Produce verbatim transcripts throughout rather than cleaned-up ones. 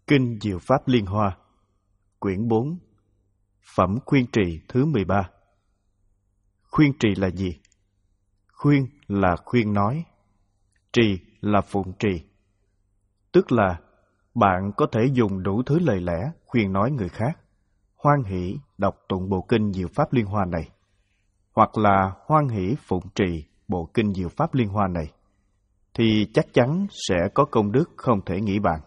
Kinh Diệu Pháp Liên Hoa, Quyển bốn, Phẩm Khuyên Trì thứ mười ba. Khuyên trì là gì? Khuyên là khuyên nói, trì là phụng trì. Tức là bạn có thể dùng đủ thứ lời lẽ khuyên nói người khác, hoan hỷ đọc tụng bộ Kinh Diệu Pháp Liên Hoa này, hoặc là hoan hỷ phụng trì bộ Kinh Diệu Pháp Liên Hoa này, thì chắc chắn sẽ có công đức không thể nghĩ bàn.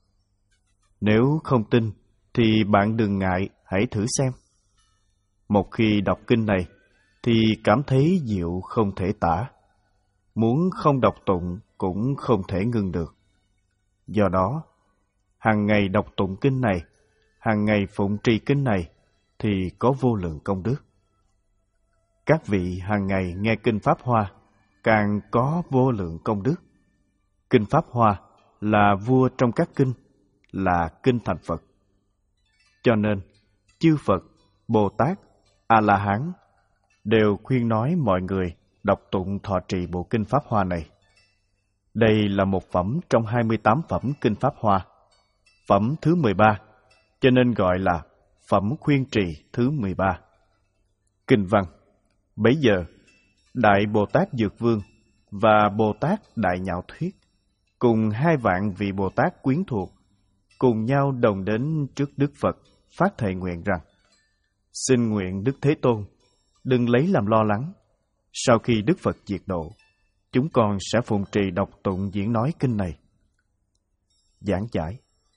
Nếu không tin, thì bạn đừng ngại, hãy thử xem. Một khi đọc kinh này, thì cảm thấy diệu không thể tả. Muốn không đọc tụng cũng không thể ngưng được. Do đó, hàng ngày đọc tụng kinh này, hàng ngày phụng trì kinh này, thì có vô lượng công đức. Các vị hàng ngày nghe Kinh Pháp Hoa, càng có vô lượng công đức. Kinh Pháp Hoa là vua trong các kinh, là kinh thành Phật. Cho nên, chư Phật, Bồ Tát, A-la-hán đều khuyên nói mọi người đọc tụng thọ trì bộ Kinh Pháp Hoa này. Đây là một phẩm trong hai mươi tám phẩm Kinh Pháp Hoa, phẩm thứ mười ba, cho nên gọi là phẩm khuyên trì thứ mười ba. Kinh văn: bấy giờ, Đại Bồ Tát Dược Vương và Bồ Tát Đại Nhạo Thuyết cùng hai vạn vị Bồ Tát quyến thuộc cùng nhau đồng đến trước Đức Phật phát thệ nguyện rằng: xin nguyện Đức Thế Tôn đừng lấy làm lo lắng. Sau khi Đức Phật diệt độ, chúng con sẽ phụng trì đọc tụng diễn nói kinh này. Giảng giải: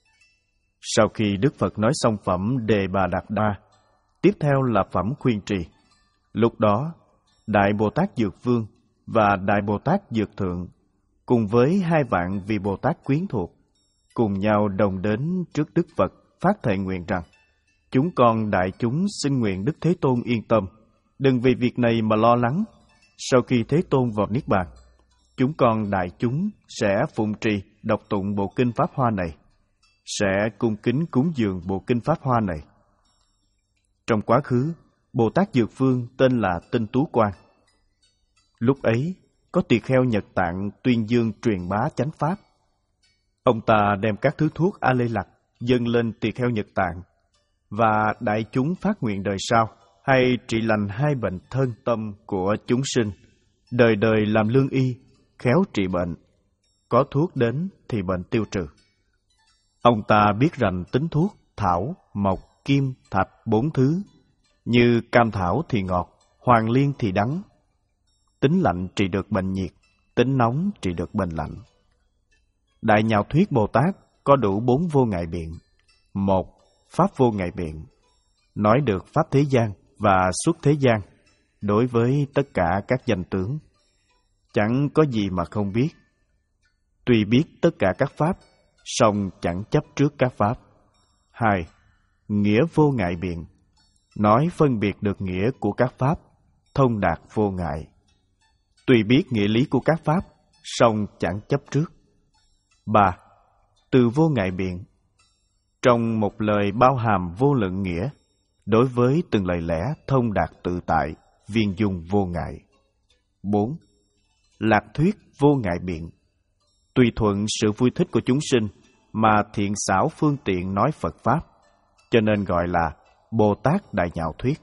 sau khi Đức Phật nói xong phẩm Đề Bà Đạt Đa, tiếp theo là phẩm khuyên trì. Lúc đó, Đại Bồ Tát Dược Vương và Đại Bồ Tát Dược Thượng cùng với hai vạn vị Bồ Tát quyến thuộc cùng nhau đồng đến trước Đức Phật phát thệ nguyện rằng: chúng con đại chúng xin nguyện Đức Thế Tôn yên tâm, đừng vì việc này mà lo lắng. Sau khi Thế Tôn vào Niết Bàn, chúng con đại chúng sẽ phụng trì đọc tụng bộ Kinh Pháp Hoa này, sẽ cung kính cúng dường bộ Kinh Pháp Hoa này. Trong quá khứ, Bồ Tát Dược Vương tên là Tinh Tú Quang. Lúc ấy, có tỳ kheo Nhật Tạng tuyên dương truyền bá chánh pháp. Ông ta đem các thứ thuốc A Lê Lạc dâng lên tỳ kheo Nhật Tạng, và đại chúng phát nguyện đời sau hay trị lành hai bệnh thân tâm của chúng sinh, đời đời làm lương y, khéo trị bệnh, có thuốc đến thì bệnh tiêu trừ. Ông ta biết rành tính thuốc thảo, mộc, kim, thạch bốn thứ, như cam thảo thì ngọt, hoàng liên thì đắng. Tính lạnh trị được bệnh nhiệt, tính nóng trị được bệnh lạnh. Đại Nhạo Thuyết Bồ Tát có đủ bốn vô ngại biện. Một, pháp vô ngại biện, nói được pháp thế gian và xuất thế gian đối với tất cả các danh tướng. Chẳng có gì mà không biết. Tuy biết tất cả các pháp, song chẳng chấp trước các pháp. Hai, nghĩa vô ngại biện, nói phân biệt được nghĩa của các pháp, thông đạt vô ngại. Tuy biết nghĩa lý của các pháp, song chẳng chấp trước. Ba, từ vô ngại biện, trong một lời bao hàm vô lượng nghĩa, đối với từng lời lẽ thông đạt tự tại, viên dung vô ngại. Bốn, lạc thuyết vô ngại biện, tùy thuận sự vui thích của chúng sinh mà thiện xảo phương tiện nói Phật Pháp, cho nên gọi là Bồ Tát Đại Nhạo Thuyết.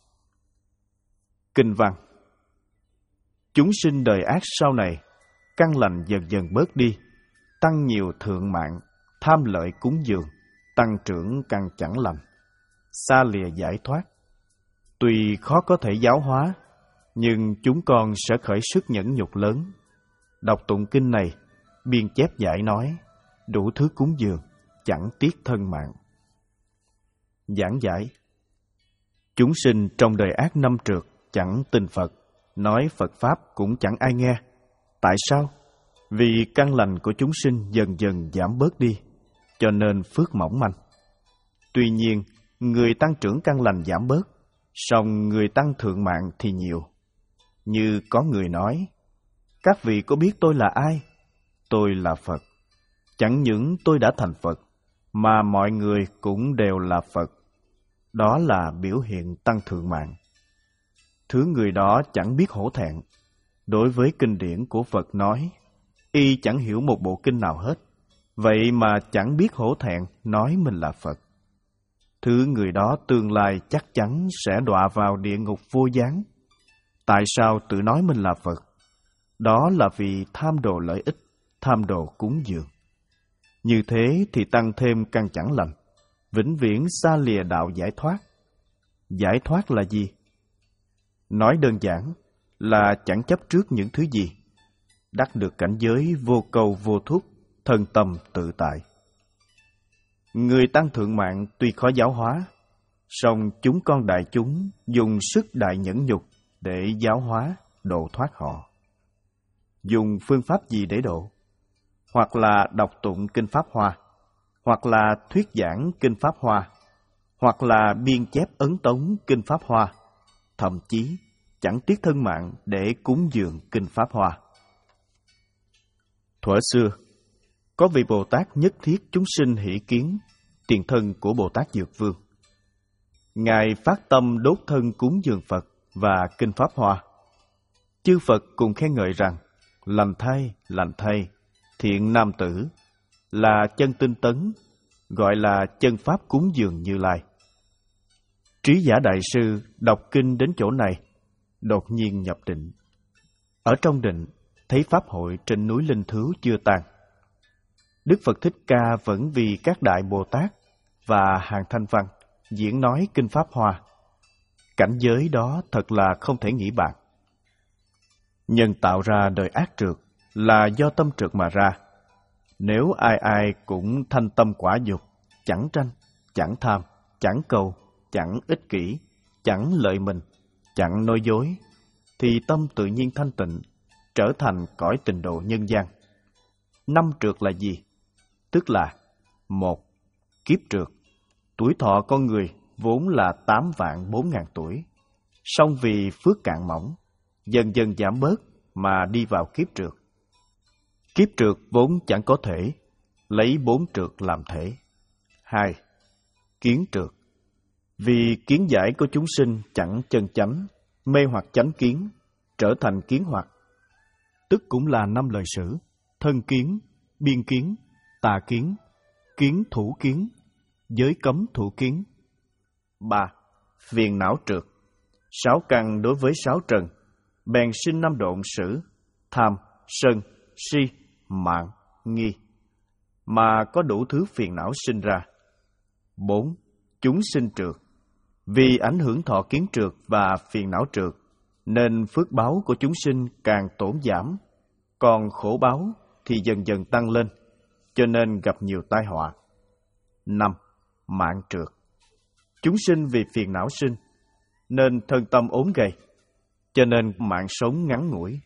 Kinh văn: chúng sinh đời ác sau này, căn lành dần dần bớt đi, tăng nhiều thượng mạng, tham lợi cúng dường, tăng trưởng căn chẳng lành, xa lìa giải thoát. Tuy khó có thể giáo hóa, nhưng chúng con sẽ khởi sức nhẫn nhục lớn. Đọc tụng kinh này, biên chép giải nói, đủ thứ cúng dường, chẳng tiếc thân mạng. Giảng giải: chúng sinh trong đời ác năm trượt chẳng tin Phật, nói Phật Pháp cũng chẳng ai nghe. Tại sao? Vì căn lành của chúng sinh dần dần giảm bớt đi, cho nên phước mỏng manh. Tuy nhiên, người tăng trưởng căn lành giảm bớt, song người tăng thượng mạng thì nhiều. Như có người nói: các vị có biết tôi là ai? Tôi là Phật. Chẳng những tôi đã thành Phật, mà mọi người cũng đều là Phật. Đó là biểu hiện tăng thượng mạng. Thứ người đó chẳng biết hổ thẹn. Đối với kinh điển của Phật nói, y chẳng hiểu một bộ kinh nào hết, vậy mà chẳng biết hổ thẹn nói mình là Phật. Thứ người đó tương lai chắc chắn sẽ đọa vào địa ngục vô gián. Tại sao tự nói mình là Phật? Đó là vì tham đồ lợi ích, tham đồ cúng dường. Như thế thì tăng thêm căn chẳng lành, vĩnh viễn xa lìa đạo giải thoát. Giải thoát là gì? Nói đơn giản là chẳng chấp trước những thứ gì, đắc được cảnh giới vô cầu vô thúc, thân tâm tự tại. Người tăng thượng mạng tuy khó giáo hóa, song chúng con đại chúng dùng sức đại nhẫn nhục để giáo hóa, độ thoát họ. Dùng phương pháp gì để độ? Hoặc là đọc tụng kinh Pháp Hoa, hoặc là thuyết giảng kinh Pháp Hoa, hoặc là biên chép ấn tống kinh Pháp Hoa, thậm chí chẳng tiếc thân mạng để cúng dường kinh Pháp Hoa. Thuở xưa, có vị Bồ Tát nhất thiết chúng sinh hỷ kiến, tiền thân của Bồ Tát Dược Vương. Ngài phát tâm đốt thân cúng dường Phật và kinh Pháp Hoa. Chư Phật cùng khen ngợi rằng, lành thay, lành thay, thiện nam tử, là chân tinh tấn, gọi là chân Pháp cúng dường Như Lai. Trí giả đại sư đọc kinh đến chỗ này, đột nhiên nhập định. Ở trong định, thấy Pháp hội trên núi Linh Thứu chưa tan. Đức Phật Thích Ca vẫn vì các đại Bồ Tát và hàng thanh văn diễn nói kinh Pháp Hoa. Cảnh giới đó thật là không thể nghĩ bàn. Nhân tạo ra đời ác trượt là do tâm trượt mà ra. Nếu ai ai cũng thanh tâm quả dục, chẳng tranh, chẳng tham, chẳng cầu, chẳng ích kỷ, chẳng lợi mình, chẳng nói dối, thì tâm tự nhiên thanh tịnh, trở thành cõi tịnh độ nhân gian. Năm trượt là gì? Tức là: một. Kiếp trượt. Tuổi thọ con người vốn là tám vạn bốn ngàn tuổi, song vì phước cạn mỏng, dần dần giảm bớt mà đi vào kiếp trượt. Kiếp trượt vốn chẳng có thể, lấy bốn trượt làm thể. Hai. Kiến trượt. Vì kiến giải của chúng sinh chẳng chân chánh, mê hoặc chánh kiến, trở thành kiến hoặc. Tức cũng là năm lời sử: thân kiến, biên kiến, tà kiến, kiến thủ kiến, giới cấm thủ kiến. Ba. Phiền não trượt. Sáu căn đối với sáu trần, bèn sinh năm độn sử: tham, sân, si, mạng, nghi, mà có đủ thứ phiền não sinh ra. Bốn. Chúng sinh trượt. Vì ảnh hưởng thọ kiến trượt và phiền não trượt, nên phước báo của chúng sinh càng tổn giảm, còn khổ báo thì dần dần tăng lên, cho nên gặp nhiều tai họa. Năm. Mạng trượt. Chúng sinh vì phiền não sinh, nên thân tâm ốm gầy, cho nên mạng sống ngắn ngủi.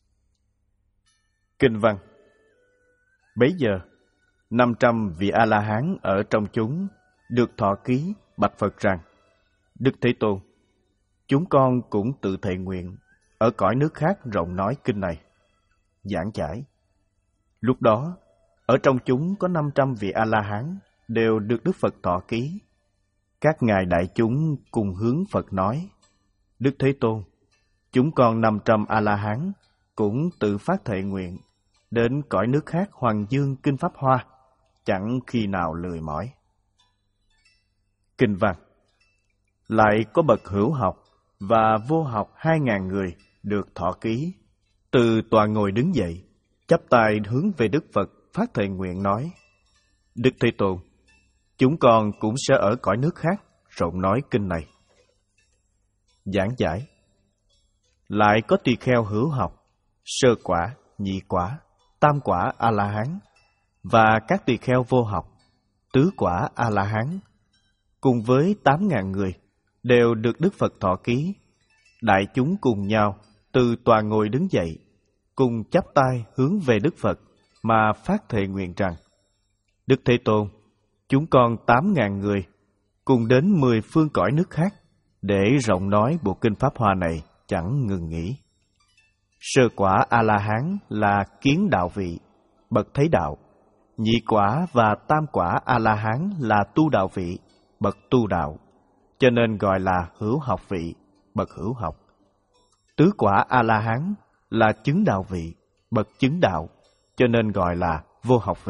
Kinh văn. Bấy giờ, năm trăm vị A-la-hán ở trong chúng được thọ ký bạch Phật rằng: Đức Thế Tôn, chúng con cũng tự thệ nguyện ở cõi nước khác rộng nói kinh này, giảng giải. Lúc đó, ở trong chúng có năm trăm vị A-la-hán đều được Đức Phật thọ ký. Các ngài đại chúng cùng hướng Phật nói: Đức Thế Tôn, chúng con năm trăm A-la-hán cũng tự phát thệ nguyện đến cõi nước khác hoàng dương kinh Pháp Hoa, chẳng khi nào lười mỏi. Kinh văn. Lại có bậc hữu học và vô học hai ngàn người được thọ ký, từ tòa ngồi đứng dậy, chắp tay hướng về Đức Phật phát thệ nguyện nói: Đức Thế Tôn, chúng con cũng sẽ ở cõi nước khác rộng nói kinh này, giảng giải. Lại có tỳ kheo hữu học, sơ quả, nhị quả, tam quả A-la-hán và các tỳ kheo vô học, tứ quả A-la-hán, cùng với tám ngàn người đều được Đức Phật thọ ký. Đại chúng cùng nhau từ tòa ngồi đứng dậy, cùng chắp tay hướng về Đức Phật mà phát thệ nguyện rằng: Đức Thế Tôn, chúng con tám ngàn người cùng đến mười phương cõi nước khác để rộng nói bộ kinh Pháp Hoa này chẳng ngừng nghỉ. Sơ quả A-la-hán là kiến đạo vị, bậc thấy đạo. Nhị quả và tam quả A-la-hán là tu đạo vị, bậc tu đạo, cho nên gọi là hữu học vị, bậc hữu học. Tứ quả A-la-hán là chứng đạo vị, bậc chứng đạo, cho nên gọi là vô học vị,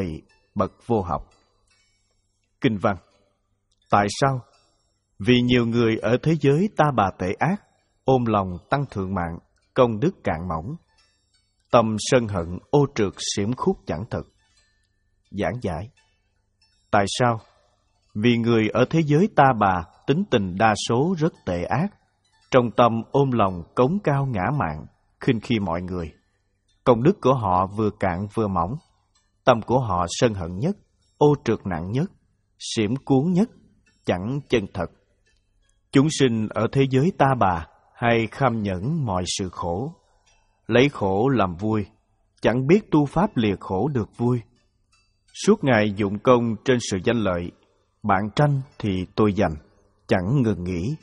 bậc vô học. Kinh văn. Tại sao? Vì nhiều người ở thế giới ta bà tệ ác, ôm lòng tăng thượng mạng, công đức cạn mỏng. Tâm sân hận ô trượt xiểm khúc chẳng thực. Giảng giải. Tại sao? Vì người ở thế giới ta bà tính tình đa số rất tệ ác, trong tâm ôm lòng cống cao ngã mạn, khinh khi mọi người. Công đức của họ vừa cạn vừa mỏng, tâm của họ sân hận nhất, ô trượt nặng nhất, xiểm cuốn nhất, chẳng chân thật. Chúng sinh ở thế giới ta bà hay kham nhẫn mọi sự khổ, lấy khổ làm vui, chẳng biết tu pháp lìa khổ được vui. Suốt ngày dụng công trên sự danh lợi, bạn tranh thì tôi giành, chẳng ngừng nghỉ.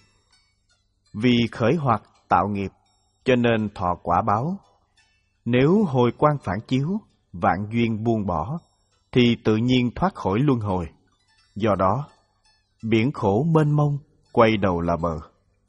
Vì khởi hoặc tạo nghiệp, cho nên thọ quả báo. Nếu hồi quan phản chiếu, vạn duyên buông bỏ, thì tự nhiên thoát khỏi luân hồi. Do đó, biển khổ mênh mông, quay đầu là bờ.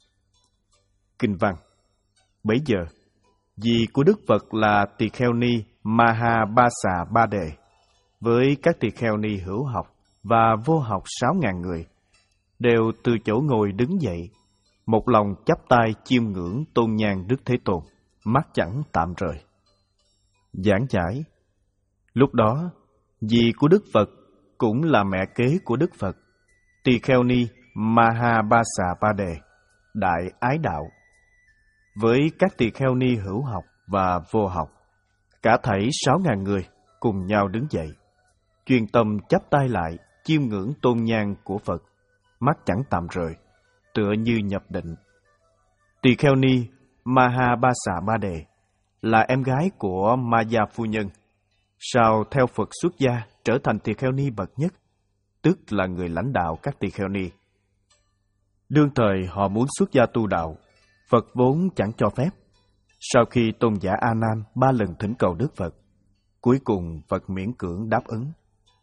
Kinh văn. Bấy giờ, dì của Đức Phật là Tỳ Kheo Ni Mahabasa Ba Đề, với các tỳ kheo ni hữu học và vô học sáu ngàn người, đều từ chỗ ngồi đứng dậy, một lòng chắp tay chiêm ngưỡng tôn nhang Đức Thế Tôn, mắt chẳng tạm rời. Giảng giải. Lúc đó, dì của Đức Phật cũng là mẹ kế của Đức Phật, Tỳ Kheo Ni Mahabasa Ba Đề, đại ái đạo, với các tỳ kheo ni hữu học và vô học, cả thảy sáu ngàn người cùng nhau đứng dậy, chuyên tâm chắp tay lại chiêm ngưỡng tôn nhang của Phật, mắt chẳng tạm rời, tựa như nhập định. Tỳ kheo ni Mahabasa Ba Đề là em gái của Maya phu nhân, sau theo Phật xuất gia trở thành tỳ kheo ni bậc nhất, tức là người lãnh đạo các tỳ kheo ni. Đương thời họ muốn xuất gia tu đạo, Phật vốn chẳng cho phép. Sau khi tôn giả A Nan ba lần thỉnh cầu Đức Phật, cuối cùng Phật miễn cưỡng đáp ứng.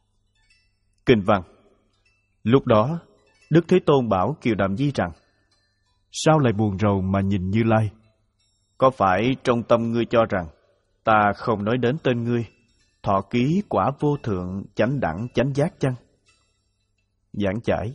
Kinh văn. Lúc đó, Đức Thế Tôn bảo Kiều Đàm Di rằng: sao lại buồn rầu mà nhìn Như Lai? Có phải trong tâm ngươi cho rằng ta không nói đến tên ngươi, thọ ký quả vô thượng chánh đẳng chánh giác chăng? Giảng giải.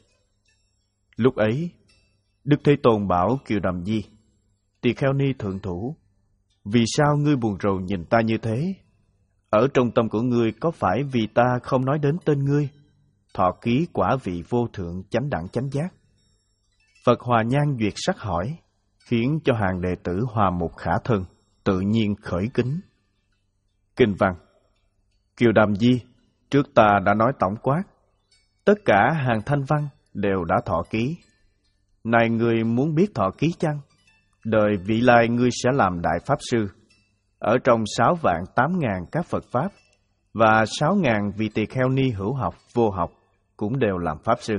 Lúc ấy, Đức Thế Tôn bảo Kiều Đàm Di: Tỳ kheo ni thượng thủ, vì sao ngươi buồn rầu nhìn ta như thế? Ở trong tâm của ngươi có phải vì ta không nói đến tên ngươi, thọ ký quả vị vô thượng chánh đẳng chánh giác? Phật hòa nhan duyệt sắc hỏi, khiến cho hàng đệ tử hòa mục khả thân, tự nhiên khởi kính. Kinh văn. Kiều Đàm Di, trước ta đã nói tổng quát, tất cả hàng thanh văn đều đã thọ ký. Này người muốn biết thọ ký chăng? Đời vị lai ngươi sẽ làm đại pháp sư, ở trong sáu vạn tám ngàn các Phật pháp, và sáu ngàn vị tỳ kheo ni hữu học, vô học, cũng đều làm pháp sư.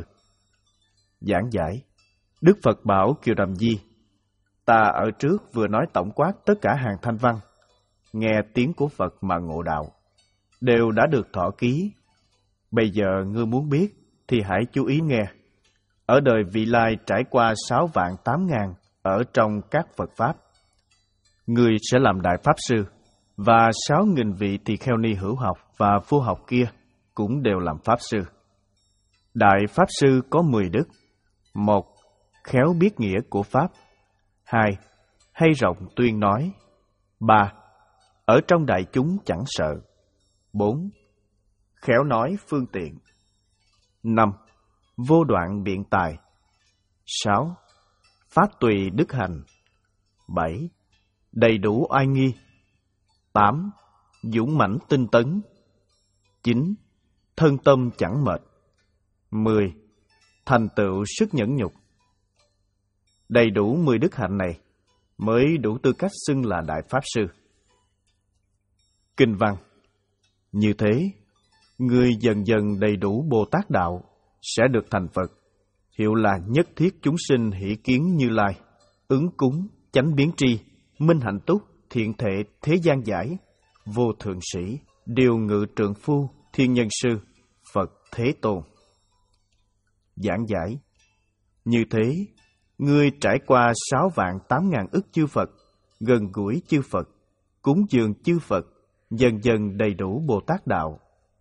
Giảng giải. Đức Phật bảo Kiều Đàm Di: ta ở trước vừa nói tổng quát tất cả hàng thanh văn, nghe tiếng của Phật mà ngộ đạo, đều đã được thọ ký. Bây giờ ngươi muốn biết thì hãy chú ý nghe. Ở đời vị lai trải qua sáu vạn tám ngàn ở trong các Phật pháp, ngươi sẽ làm đại pháp sư, và sáu nghìn vị tỳ kheo ni hữu học và vô học kia cũng đều làm pháp sư. Đại pháp sư có mười đức: một, khéo biết nghĩa của pháp; hai, hay rộng tuyên nói; ba, ở trong đại chúng chẳng sợ; bốn, khéo nói phương tiện; năm, vô đoạn biện tài; sáu, phát tùy đức hành; bảy, đầy đủ oai nghi; tám, dũng mãnh tinh tấn; chín, thân tâm chẳng mệt; mười, thành tựu sức nhẫn nhục. Đầy đủ mười đức hạnh này mới đủ tư cách xưng là đại pháp sư. Kinh văn. Như thế, người dần dần đầy đủ Bồ Tát đạo sẽ được thành Phật, hiệu là nhất thiết chúng sinh hỷ kiến Như Lai, ứng cúng, chánh biến tri, minh hạnh túc, thiện thệ, thế gian giải, vô thượng sĩ, điều ngự trượng phu, thiên nhân sư, Phật Thế Tôn. Giảng giải. Như thế, ngươi trải qua sáu vạn tám ngàn ức chư Phật, gần gũi chư Phật, cúng dường chư Phật, dần dần đầy đủ Bồ Tát đạo.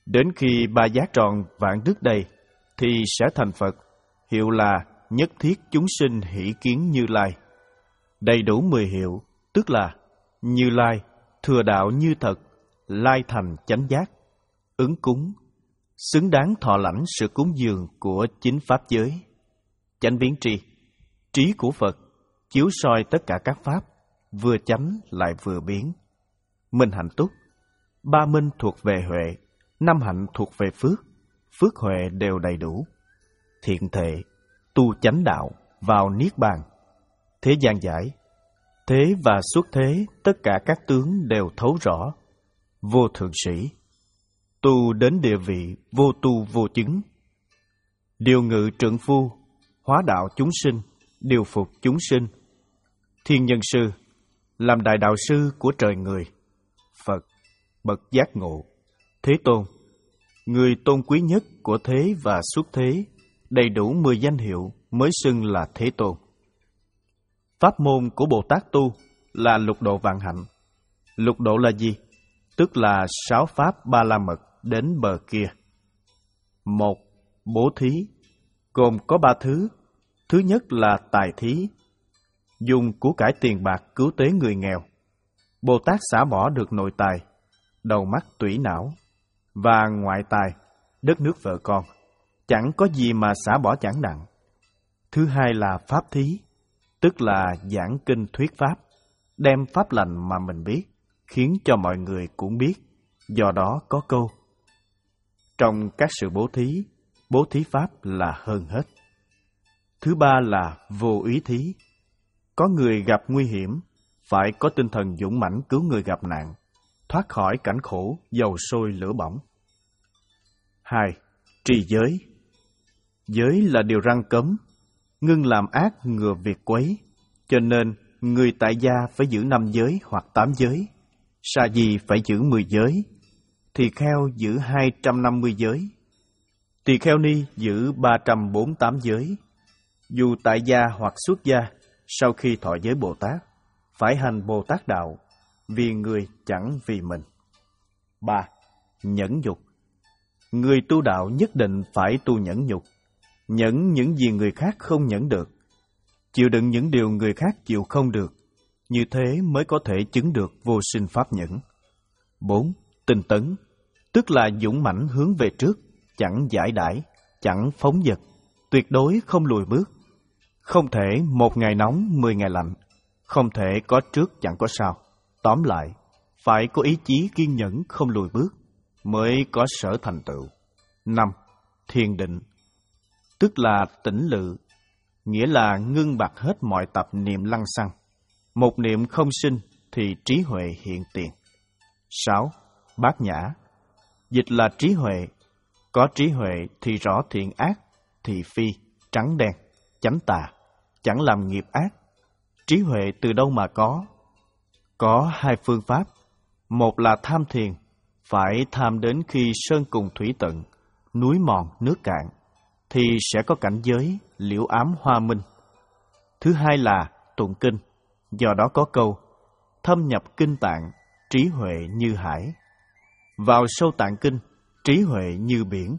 Đến khi ba giác tròn vạn đức đầy, thì sẽ thành Phật, hiệu là nhất thiết chúng sinh hỷ kiến Như Lai. Đầy đủ mười hiệu, tức là Như Lai, thừa đạo như thật, lai thành chánh giác, ứng cúng, xứng đáng thọ lãnh sự cúng dường của chính pháp giới. Chánh biến tri, trí của Phật, chiếu soi tất cả các pháp, vừa chánh lại vừa biến. Minh hạnh túc, ba minh thuộc về huệ, năm hạnh thuộc về phước, phước huệ đều đầy đủ. Thiện thệ, tu chánh đạo, vào niết bàn. Thế gian giải, thế và xuất thế, tất cả các tướng đều thấu rõ. Vô thượng sĩ, tu đến địa vị vô tu vô chứng. Điều ngự trượng phu, hóa đạo chúng sinh, điều phục chúng sinh. Thiên nhân sư, làm đại đạo sư của trời người. Phật, bậc giác ngộ. Thế Tôn, người tôn quý nhất của thế và xuất thế, đầy đủ mười danh hiệu mới xưng là Thế Tôn. Pháp môn của Bồ Tát tu là lục độ vạn hạnh. Lục độ là gì? Tức là sáu pháp ba la mật đến bờ kia. Một, bố thí, gồm có ba thứ. Thứ nhất là tài thí, dùng của cải tiền bạc cứu tế người nghèo. Bồ Tát xả bỏ được nội tài, đầu mắt tủy não, và ngoại tài, đất nước vợ con, chẳng có gì mà xả bỏ chẳng nặng. Thứ hai là pháp thí, tức là giảng kinh thuyết pháp, đem pháp lành mà mình biết, khiến cho mọi người cũng biết, do đó có câu: trong các sự bố thí, bố thí pháp là hơn hết. Thứ ba là vô úy thí, có người gặp nguy hiểm, phải có tinh thần dũng mãnh cứu người gặp nạn, thoát khỏi cảnh khổ dầu sôi lửa bỏng. Hai, trì giới. Giới là điều răn cấm, ngưng làm ác ngừa việc quấy, cho nên người tại gia phải giữ năm giới hoặc tám giới, sa di phải giữ mười giới, tỳ kheo giữ hai trăm năm mươi giới, tỳ kheo ni giữ ba trăm bốn mươi tám giới. Dù tại gia hoặc xuất gia, sau khi thọ giới Bồ Tát, phải hành Bồ Tát đạo, vì người chẳng vì mình. Ba, nhẫn nhục. Người tu đạo nhất định phải tu nhẫn nhục, nhẫn những gì người khác không nhẫn được, chịu đựng những điều người khác chịu không được, như thế mới có thể chứng được vô sinh pháp nhẫn. Bốn, tinh tấn, tức là dũng mãnh hướng về trước, chẳng giải đãi, chẳng phóng dật, tuyệt đối không lùi bước. Không thể một ngày nóng, mười ngày lạnh, không thể có trước chẳng có sau. Tóm lại, phải có ý chí kiên nhẫn không lùi bước, mới có sở thành tựu. Năm, thiền định, tức là tĩnh lự, nghĩa là ngưng bặt hết mọi tập niệm lăng xăng. Một niệm không sinh thì trí huệ hiện tiền. Sáu, bát nhã, dịch là trí huệ. Có trí huệ thì rõ thiện ác, thị phi, trắng đen, chánh tà, chẳng làm nghiệp ác. Trí huệ từ đâu mà có? Có hai phương pháp. Một là tham thiền, phải tham đến khi sơn cùng thủy tận, núi mòn nước cạn, thì sẽ có cảnh giới liễu ám hoa minh. Thứ hai là tụng kinh, do đó có câu: thâm nhập kinh tạng, trí huệ như hải. Vào sâu tạng kinh, trí huệ như biển.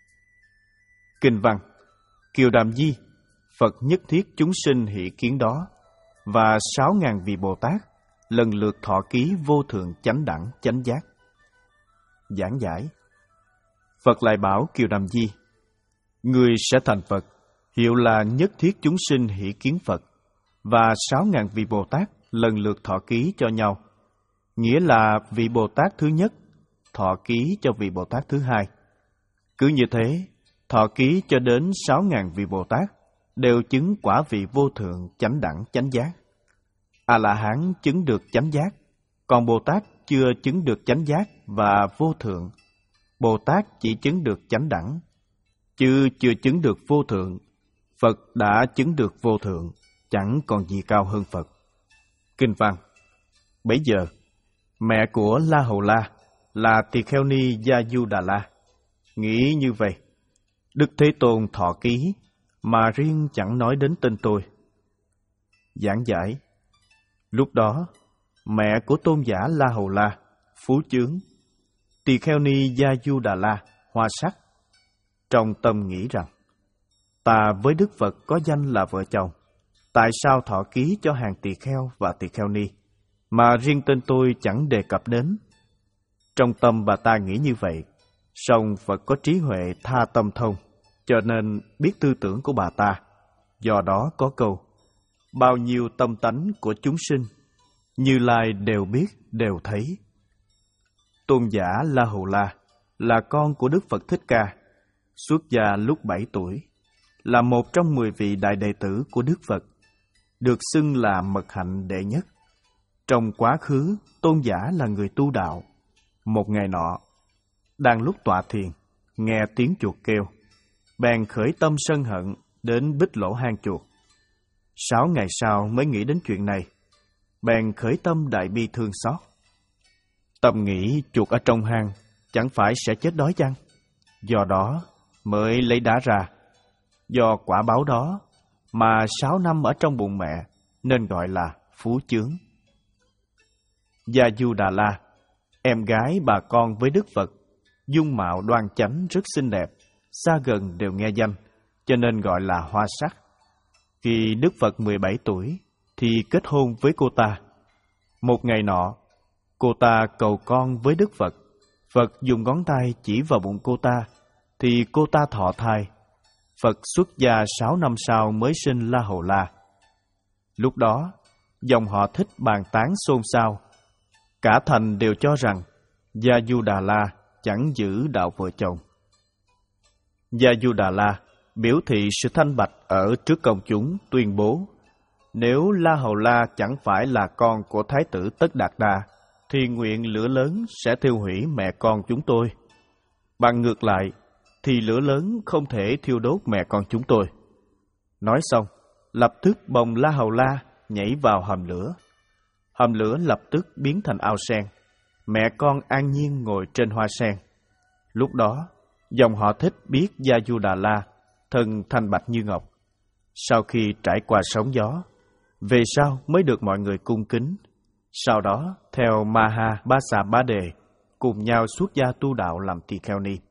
Kinh văn: Kiều Đàm Di, Phật nhất thiết chúng sinh hỷ kiến đó, và sáu ngàn vị Bồ Tát lần lượt thọ ký vô thượng chánh đẳng chánh giác. Giảng giải: Phật lại bảo Kiều Đàm Di, người sẽ thành Phật, hiệu là nhất thiết chúng sinh hỷ kiến Phật, và sáu ngàn vị Bồ Tát lần lượt thọ ký cho nhau, nghĩa là vị Bồ Tát thứ nhất thọ ký cho vị Bồ Tát thứ hai. Cứ như thế, thọ ký cho đến sáu ngàn vị Bồ Tát đều chứng quả vị vô thượng chánh đẳng chánh giác. A-la-hán chứng được chánh giác, còn Bồ Tát chưa chứng được chánh giác và vô thượng. Bồ Tát chỉ chứng được chánh đẳng, chứ chưa chứng được vô thượng. Phật đã chứng được vô thượng, chẳng còn gì cao hơn Phật. Kinh văn: Bấy giờ, mẹ của La Hầu La là Tỳ Kheo Ni Gia Du Đà La nghĩ như vậy: Đức Thế Tôn thọ ký, mà riêng chẳng nói đến tên tôi. Giảng giải: Lúc đó, mẹ của tôn giả La Hầu La, Phú Chướng, Tỳ kheo ni Gia Du Đà La, Hoa Sắc, trong tâm nghĩ rằng, ta với Đức Phật có danh là vợ chồng, tại sao thọ ký cho hàng tỳ kheo và tỳ kheo ni, mà riêng tên tôi chẳng đề cập đến? Trong tâm bà ta nghĩ như vậy, song Phật có trí huệ tha tâm thông, cho nên biết tư tưởng của bà ta. Do đó có câu, bao nhiêu tâm tánh của chúng sinh, Như Lai đều biết, đều thấy. Tôn giả La Hầu La là con của Đức Phật Thích Ca, xuất gia lúc bảy tuổi, là một trong mười vị đại đệ tử của Đức Phật, được xưng là mật hạnh đệ nhất. Trong quá khứ, tôn giả là người tu đạo. Một ngày nọ, đang lúc tọa thiền, nghe tiếng chuột kêu, bèn khởi tâm sân hận đến bích lỗ hang chuột. Sáu ngày sau mới nghĩ đến chuyện này, bèn khởi tâm đại bi thương xót. Tâm nghĩ chuột ở trong hang chẳng phải sẽ chết đói chăng? Do đó mới lấy đá ra. Do quả báo đó mà sáu năm ở trong bụng mẹ nên gọi là phú chướng. Gia Du Đà La, em gái bà con với Đức Phật, dung mạo đoan chánh rất xinh đẹp, xa gần đều nghe danh, cho nên gọi là Hoa Sắc. Khi Đức Phật mười bảy tuổi thì kết hôn với cô ta. Một ngày nọ, cô ta cầu con với Đức Phật. Phật dùng ngón tay chỉ vào bụng cô ta, thì cô ta thọ thai. Phật xuất gia sáu năm sau mới sinh La Hầu La. Lúc đó, dòng họ Thích bàn tán xôn xao. Cả thành đều cho rằng Gia Du Đà La chẳng giữ đạo vợ chồng. Gia Du Đà La biểu thị sự thanh bạch ở trước công chúng, tuyên bố, nếu La Hầu La chẳng phải là con của Thái tử Tất Đạt Đa, thì nguyện lửa lớn sẽ thiêu hủy mẹ con chúng tôi. Bằng ngược lại, thì lửa lớn không thể thiêu đốt mẹ con chúng tôi. Nói xong, lập tức bồng La Hầu La nhảy vào hầm lửa. Hầm lửa lập tức biến thành ao sen. Mẹ con an nhiên ngồi trên hoa sen. Lúc đó, dòng họ Thích biết Gia Du Đà La thân thanh bạch như ngọc. Sau khi trải qua sóng gió, về sau mới được mọi người cung kính. Sau đó, theo Maha Ba Xà Ba Đề, cùng nhau xuất gia tu đạo làm tỳ kheo ni.